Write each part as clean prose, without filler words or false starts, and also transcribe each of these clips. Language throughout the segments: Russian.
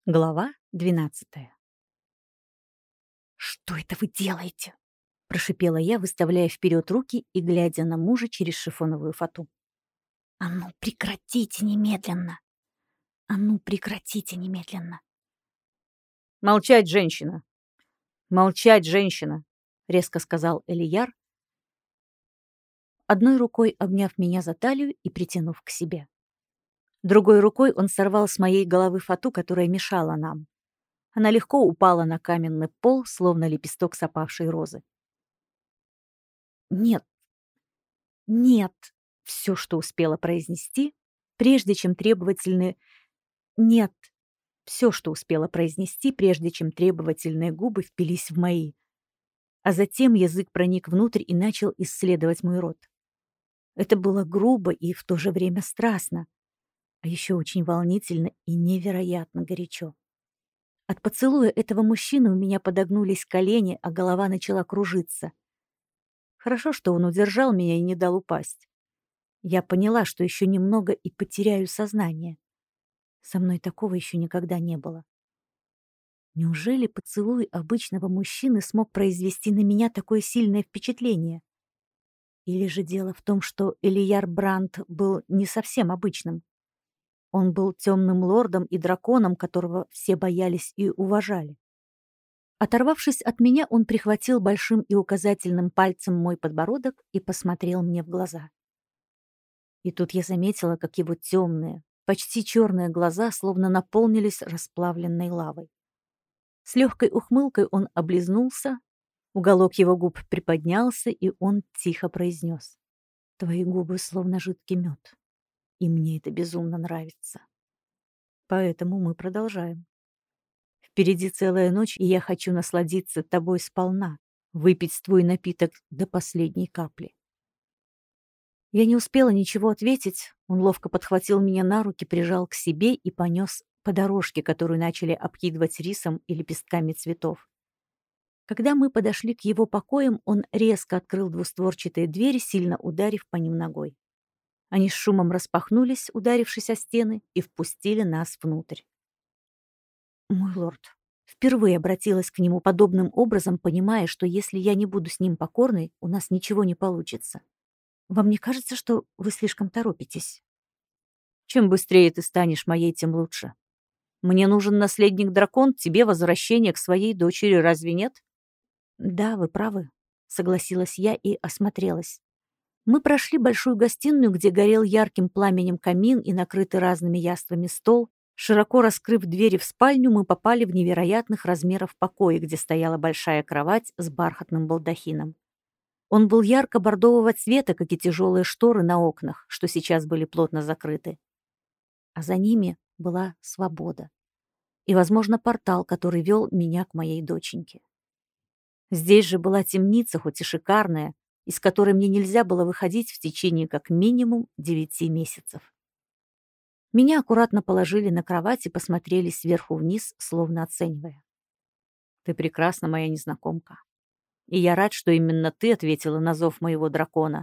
Глава 12. «Что это вы делаете?» — прошипела я, выставляя вперед руки и глядя на мужа через шифоновую фату. «А ну, прекратите немедленно! А ну, прекратите немедленно!» «Молчать, женщина! Молчать, женщина!» — резко сказал Элияр, одной рукой обняв меня за талию и притянув к себе. Другой рукой он сорвал с моей головы фату, которая мешала нам. Она легко упала на каменный пол, словно лепесток с опавшей розы. «Нет, нет!» — все, что успела произнести, прежде чем требовательные «нет». Все, что успела произнести, прежде чем требовательные губы впились в мои. А затем язык проник внутрь и начал исследовать мой рот. Это было грубо и в то же время страстно, а еще очень волнительно и невероятно горячо. От поцелуя этого мужчины у меня подогнулись колени, а голова начала кружиться. Хорошо, что он удержал меня и не дал упасть. Я поняла, что еще немного и потеряю сознание. Со мной такого еще никогда не было. Неужели поцелуй обычного мужчины смог произвести на меня такое сильное впечатление? Или же дело в том, что Элияр Брандт был не совсем обычным? Он был темным лордом и драконом, которого все боялись и уважали. Оторвавшись от меня, он прихватил большим и указательным пальцем мой подбородок и посмотрел мне в глаза. И тут я заметила, как его темные, почти черные глаза словно наполнились расплавленной лавой. С легкой ухмылкой он облизнулся, уголок его губ приподнялся, и он тихо произнес: «Твои губы словно жидкий мед, и мне это безумно нравится. Поэтому мы продолжаем. Впереди целая ночь, и я хочу насладиться тобой сполна, выпить твой напиток до последней капли». Я не успела ничего ответить, он ловко подхватил меня на руки, прижал к себе и понес по дорожке, которую начали обкидывать рисом и лепестками цветов. Когда мы подошли к его покоям, он резко открыл двустворчатые двери, сильно ударив по ним ногой. Они с шумом распахнулись, ударившись о стены, и впустили нас внутрь. «Мой лорд», впервые обратилась к нему подобным образом, понимая, что если я не буду с ним покорной, у нас ничего не получится. «Вам не кажется, что вы слишком торопитесь?» «Чем быстрее ты станешь моей, тем лучше. Мне нужен наследник-дракон, тебе возвращение к своей дочери, разве нет?» «Да, вы правы», — согласилась я и осмотрелась. Мы прошли большую гостиную, где горел ярким пламенем камин и накрытый разными яствами стол. Широко раскрыв двери в спальню, мы попали в невероятных размеров покои, где стояла большая кровать с бархатным балдахином. Он был ярко-бордового цвета, как и тяжелые шторы на окнах, что сейчас были плотно закрыты. А за ними была свобода. И, возможно, портал, который вел меня к моей доченьке. Здесь же была темница, хоть и шикарная, из которой мне нельзя было выходить в течение как минимум 9 месяцев. Меня аккуратно положили на кровать и посмотрели сверху вниз, словно оценивая. «Ты прекрасна, моя незнакомка. И я рад, что именно ты ответила на зов моего дракона.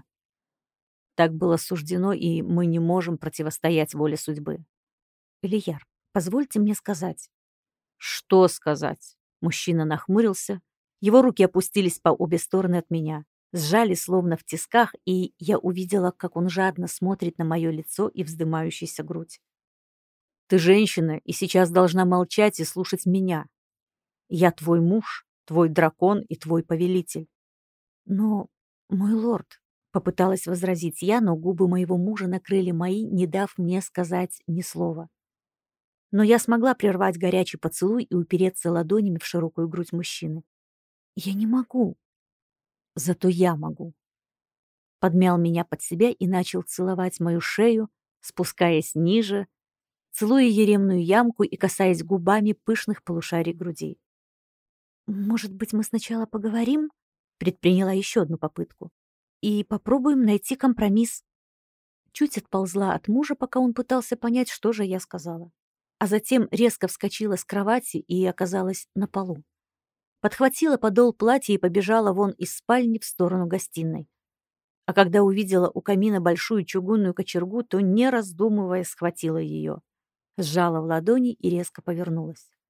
Так было суждено, и мы не можем противостоять воле судьбы». Ильяр, позвольте мне сказать». «Что сказать?» Мужчина нахмурился. Его руки опустились по обе стороны от меня, сжали словно в тисках, и я увидела, как он жадно смотрит на мое лицо и вздымающуюся грудь. «Ты женщина, и сейчас должна молчать и слушать меня. Я твой муж, твой дракон и твой повелитель». «Но, мой лорд», — попыталась возразить я, но губы моего мужа накрыли мои, не дав мне сказать ни слова. Но я смогла прервать горячий поцелуй и упереться ладонями в широкую грудь мужчины. «Я не могу». «Зато я могу». Подмял меня под себя и начал целовать мою шею, спускаясь ниже, целуя еремную ямку и касаясь губами пышных полушарий груди. «Может быть, мы сначала поговорим?» Предприняла еще одну попытку. «И попробуем найти компромисс». Чуть отползла от мужа, пока он пытался понять, что же я сказала. А затем резко вскочила с кровати и оказалась на полу. Подхватила подол платья и побежала вон из спальни в сторону гостиной. А когда увидела у камина большую чугунную кочергу, то, не раздумывая, схватила ее, сжала в ладони и резко повернулась.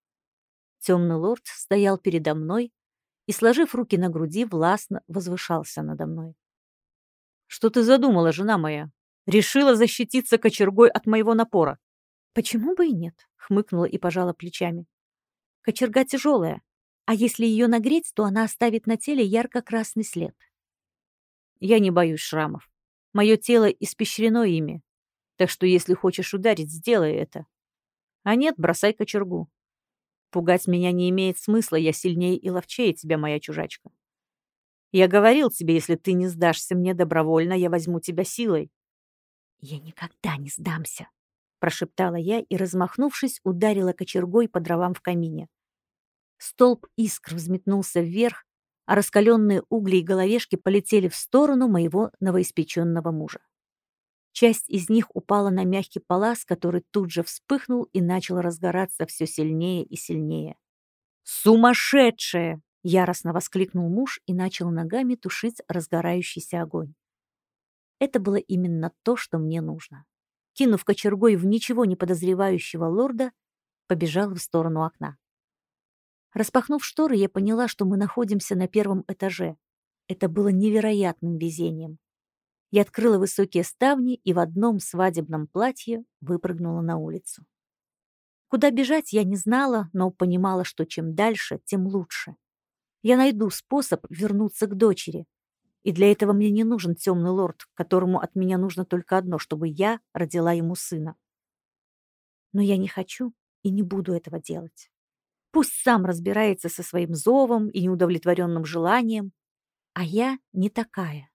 Темный лорд стоял передо мной и, сложив руки на груди, властно возвышался надо мной. «Что ты задумала, жена моя? Решила защититься кочергой от моего напора?» «Почему бы и нет?» — хмыкнула и пожала плечами. «Кочерга тяжелая, а если ее нагреть, то она оставит на теле ярко-красный след». «Я не боюсь шрамов. Мое тело испещрено ими. Так что если хочешь ударить, сделай это. А нет, бросай кочергу. Пугать меня не имеет смысла, я сильнее и ловчее тебя, моя чужачка. Я говорил тебе, если ты не сдашься мне добровольно, я возьму тебя силой». «Я никогда не сдамся», — прошептала я и, размахнувшись, ударила кочергой по дровам в камине. Столб искр взметнулся вверх, а раскаленные угли и головешки полетели в сторону моего новоиспеченного мужа. Часть из них упала на мягкий палас, который тут же вспыхнул и начал разгораться все сильнее и сильнее. «Сумасшедшая!» — яростно воскликнул муж и начал ногами тушить разгорающийся огонь. Это было именно то, что мне нужно. Кинув кочергой в ничего не подозревающего лорда, побежал в сторону окна. Распахнув шторы, я поняла, что мы находимся на первом этаже. Это было невероятным везением. Я открыла высокие ставни и в одном свадебном платье выпрыгнула на улицу. Куда бежать я не знала, но понимала, что чем дальше, тем лучше. Я найду способ вернуться к дочери. И для этого мне не нужен темный лорд, которому от меня нужно только одно, чтобы я родила ему сына. Но я не хочу и не буду этого делать. Пусть сам разбирается со своим зовом и неудовлетворенным желанием, а я не такая.